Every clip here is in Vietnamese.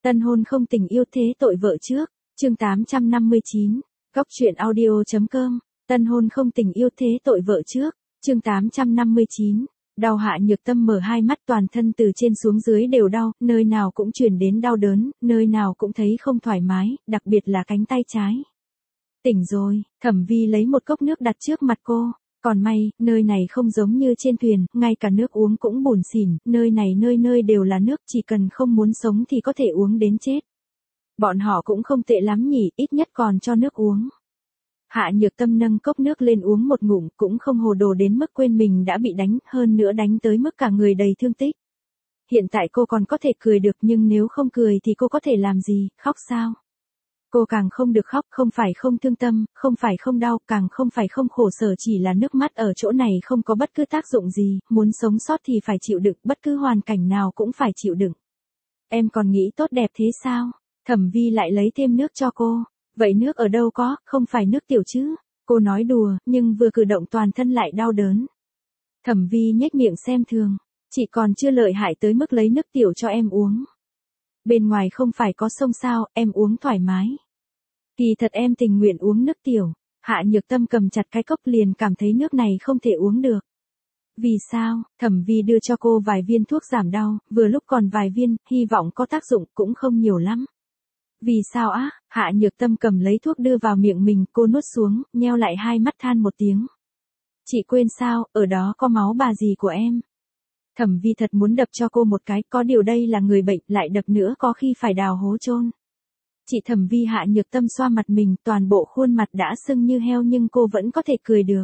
Tân hôn không tình yêu thế tội vợ trước, chương 859, góc truyện audio.com, tân hôn không tình yêu thế tội vợ trước, chương 859, đau. Hạ Nhược Tâm mở hai mắt, toàn thân từ trên xuống dưới đều đau, nơi nào cũng truyền đến đau đớn, nơi nào cũng thấy không thoải mái, đặc biệt là cánh tay trái. Tỉnh rồi, Thẩm Vi lấy một cốc nước đặt trước mặt cô. Còn may, nơi này không giống như trên thuyền, ngay cả nước uống cũng bủn xỉn, nơi này nơi nơi đều là nước, chỉ cần không muốn sống thì có thể uống đến chết. Bọn họ cũng không tệ lắm nhỉ, ít nhất còn cho nước uống. Hạ Nhược Tâm nâng cốc nước lên uống một ngụm, cũng không hồ đồ đến mức quên mình đã bị đánh, hơn nữa đánh tới mức cả người đầy thương tích. Hiện tại cô còn có thể cười được, nhưng nếu không cười thì cô có thể làm gì, khóc sao? Cô càng không được khóc, không phải không thương tâm, không phải không đau, càng không phải không khổ sở, chỉ là nước mắt ở chỗ này không có bất cứ tác dụng gì, muốn sống sót thì phải chịu đựng, bất cứ hoàn cảnh nào cũng phải chịu đựng. Em còn nghĩ tốt đẹp thế sao? Thẩm Vi lại lấy thêm nước cho cô. Vậy nước ở đâu có, không phải nước tiểu chứ? Cô nói đùa, nhưng vừa cử động toàn thân lại đau đớn. Thẩm Vi nhếch miệng xem thường. Chị còn chưa lợi hại tới mức lấy nước tiểu cho em uống. Bên ngoài không phải có sông sao, em uống thoải mái. Kỳ thật em tình nguyện uống nước tiểu. Hạ Nhược Tâm cầm chặt cái cốc liền cảm thấy nước này không thể uống được. Vì sao? Thẩm Vi đưa cho cô vài viên thuốc giảm đau, vừa lúc còn vài viên, hy vọng có tác dụng, cũng không nhiều lắm. Vì sao á? Hạ Nhược Tâm cầm lấy thuốc đưa vào miệng mình, cô nuốt xuống, nheo lại hai mắt than một tiếng. Chị quên sao, ở đó có máu bà dì của em. Thẩm Vi thật muốn đập cho cô một cái, có điều đây là người bệnh, lại đập nữa có khi phải đào hố chôn. Chị Thẩm Vi. Hạ Nhược Tâm xoa mặt mình, toàn bộ khuôn mặt đã sưng như heo nhưng cô vẫn có thể cười được.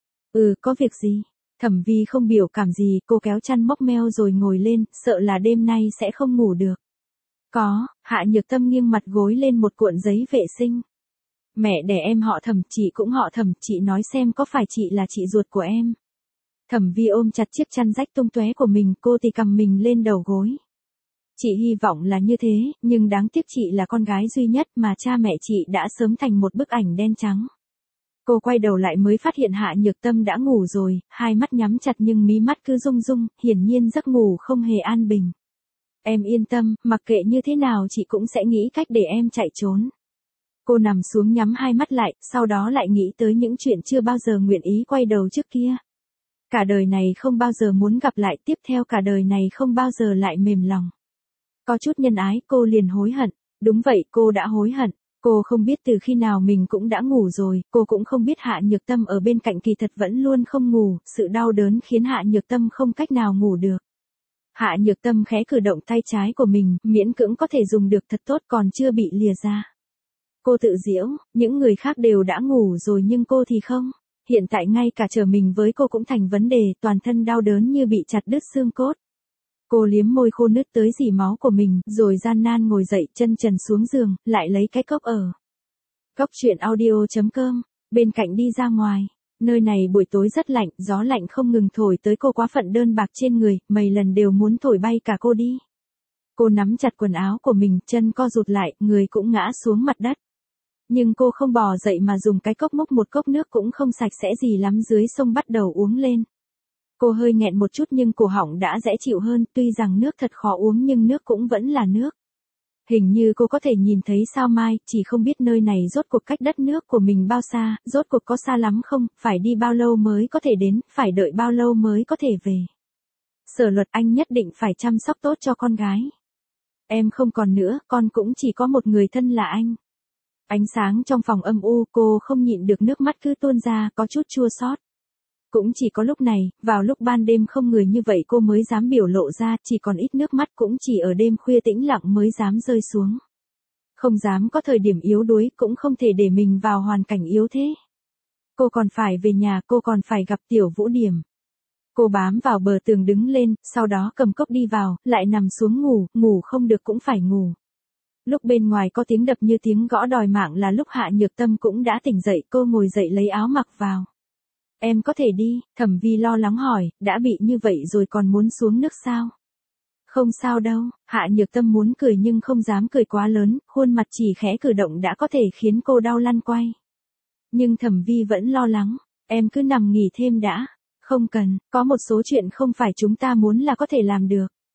Có việc gì? Thẩm Vi không biểu cảm gì, cô kéo chăn móc meo rồi ngồi lên, sợ là đêm nay sẽ không ngủ được. Có. Hạ Nhược Tâm nghiêng mặt gối lên một cuộn giấy vệ sinh. Mẹ đẻ em họ Thẩm, chị cũng họ Thẩm, chị nói xem có phải chị là chị ruột của em. Thẩm Vi ôm chặt chiếc chăn rách tung tóe của mình, cô thì cầm mình lên đầu gối. Chị hy vọng là như thế, nhưng đáng tiếc chị là con gái duy nhất mà cha mẹ chị đã sớm thành một bức ảnh đen trắng. Cô quay đầu lại mới phát hiện Hạ Nhược Tâm đã ngủ rồi, hai mắt nhắm chặt nhưng mí mắt cứ rung rung, hiển nhiên giấc ngủ không hề an bình. Em yên tâm, mặc kệ như thế nào chị cũng sẽ nghĩ cách để em chạy trốn. Cô nằm xuống nhắm hai mắt lại, sau đó lại nghĩ tới những chuyện chưa bao giờ nguyện ý quay đầu trước kia. Cả đời này không bao giờ muốn gặp lại, tiếp theo cả đời này không bao giờ lại mềm lòng. Có chút nhân ái, cô liền hối hận. Đúng vậy, cô đã hối hận. Cô không biết từ khi nào mình cũng đã ngủ rồi, cô cũng không biết Hạ Nhược Tâm ở bên cạnh kỳ thật vẫn luôn không ngủ, sự đau đớn khiến Hạ Nhược Tâm không cách nào ngủ được. Hạ Nhược Tâm khẽ cử động tay trái của mình, miễn cưỡng có thể dùng được, thật tốt, còn chưa bị lìa ra. Cô tự giễu, những người khác đều đã ngủ rồi nhưng cô thì không. Hiện tại ngay cả trở mình với cô cũng thành vấn đề, toàn thân đau đớn như bị chặt đứt xương cốt. Cô liếm môi khô nứt tới rỉ máu của mình, rồi gian nan ngồi dậy, chân trần xuống giường, lại lấy cái cốc ở. Góc truyện audio.com, bên cạnh đi ra ngoài. Nơi này buổi tối rất lạnh, gió lạnh không ngừng thổi tới, cô quá phận đơn bạc trên người, mấy lần đều muốn thổi bay cả cô đi. Cô nắm chặt quần áo của mình, chân co rụt lại, người cũng ngã xuống mặt đất. Nhưng cô không bò dậy mà dùng cái cốc múc một cốc nước cũng không sạch sẽ gì lắm dưới sông bắt đầu uống lên. Cô hơi nghẹn một chút nhưng cổ họng đã dễ chịu hơn, tuy rằng nước thật khó uống nhưng nước cũng vẫn là nước. Hình như cô có thể nhìn thấy sao mai, chỉ không biết nơi này rốt cuộc cách đất nước của mình bao xa, rốt cuộc có xa lắm không, phải đi bao lâu mới có thể đến, phải đợi bao lâu mới có thể về. Sở Luật, anh nhất định phải chăm sóc tốt cho con gái. Em không còn nữa, con cũng chỉ có một người thân là anh. Ánh sáng trong phòng âm u, cô không nhịn được nước mắt cứ tuôn ra, có chút chua xót. Cũng chỉ có lúc này, vào lúc ban đêm không người như vậy cô mới dám biểu lộ ra, chỉ còn ít nước mắt cũng chỉ ở đêm khuya tĩnh lặng mới dám rơi xuống. Không dám có thời điểm yếu đuối, cũng không thể để mình vào hoàn cảnh yếu thế. Cô còn phải về nhà, cô còn phải gặp Tiểu Vũ Điểm. Cô bám vào bờ tường đứng lên, sau đó cầm cốc đi vào, lại nằm xuống ngủ, ngủ không được cũng phải ngủ. Lúc bên ngoài có tiếng đập như tiếng gõ đòi mạng là lúc Hạ Nhược Tâm cũng đã tỉnh dậy, cô ngồi dậy lấy áo mặc vào. Em có thể đi, Thẩm Vi lo lắng hỏi, đã bị như vậy rồi còn muốn xuống nước sao? Không sao đâu, Hạ Nhược Tâm muốn cười nhưng không dám cười quá lớn, khuôn mặt chỉ khẽ cử động đã có thể khiến cô đau lăn quay. Nhưng Thẩm Vi vẫn lo lắng, em cứ nằm nghỉ thêm đã. Không cần, có một số chuyện không phải chúng ta muốn là có thể làm được.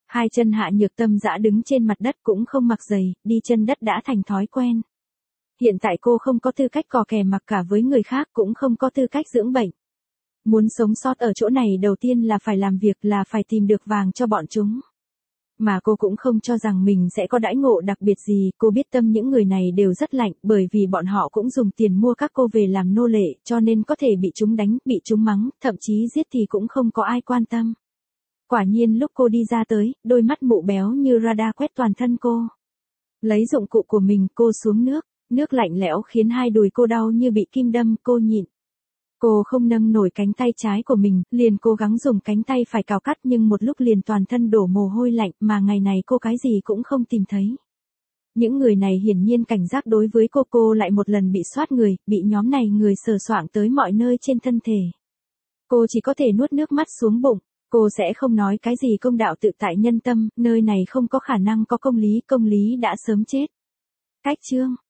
Hai chân Hạ Nhược Tâm dã đứng trên mặt đất cũng không mặc giày, đi chân đất đã thành thói quen. Hiện tại cô không có tư cách cò kè mặc cả với người khác, cũng không có tư cách dưỡng bệnh. Muốn sống sót ở chỗ này đầu tiên là phải làm việc, là phải tìm được vàng cho bọn chúng. Mà cô cũng không cho rằng mình sẽ có đãi ngộ đặc biệt gì, cô biết tâm những người này đều rất lạnh, bởi vì bọn họ cũng dùng tiền mua các cô về làm nô lệ, cho nên có thể bị chúng đánh, bị chúng mắng, thậm chí giết thì cũng không có ai quan tâm. Quả nhiên lúc cô đi ra tới, đôi mắt mụ béo như radar quét toàn thân cô. Lấy dụng cụ của mình, cô xuống nước lạnh lẽo khiến hai đùi cô đau như bị kim đâm, cô nhịn. Cô không nâng nổi cánh tay trái của mình, liền cố gắng dùng cánh tay phải cào cắt, nhưng một lúc liền toàn thân đổ mồ hôi lạnh, mà ngày này cô cái gì cũng không tìm thấy. Những người này hiển nhiên cảnh giác đối với cô lại một lần bị soát người, bị nhóm này người sờ soạng tới mọi nơi trên thân thể. Cô chỉ có thể nuốt nước mắt xuống bụng, cô sẽ không nói cái gì công đạo tự tại nhân tâm, nơi này không có khả năng có công lý đã sớm chết. Cách chương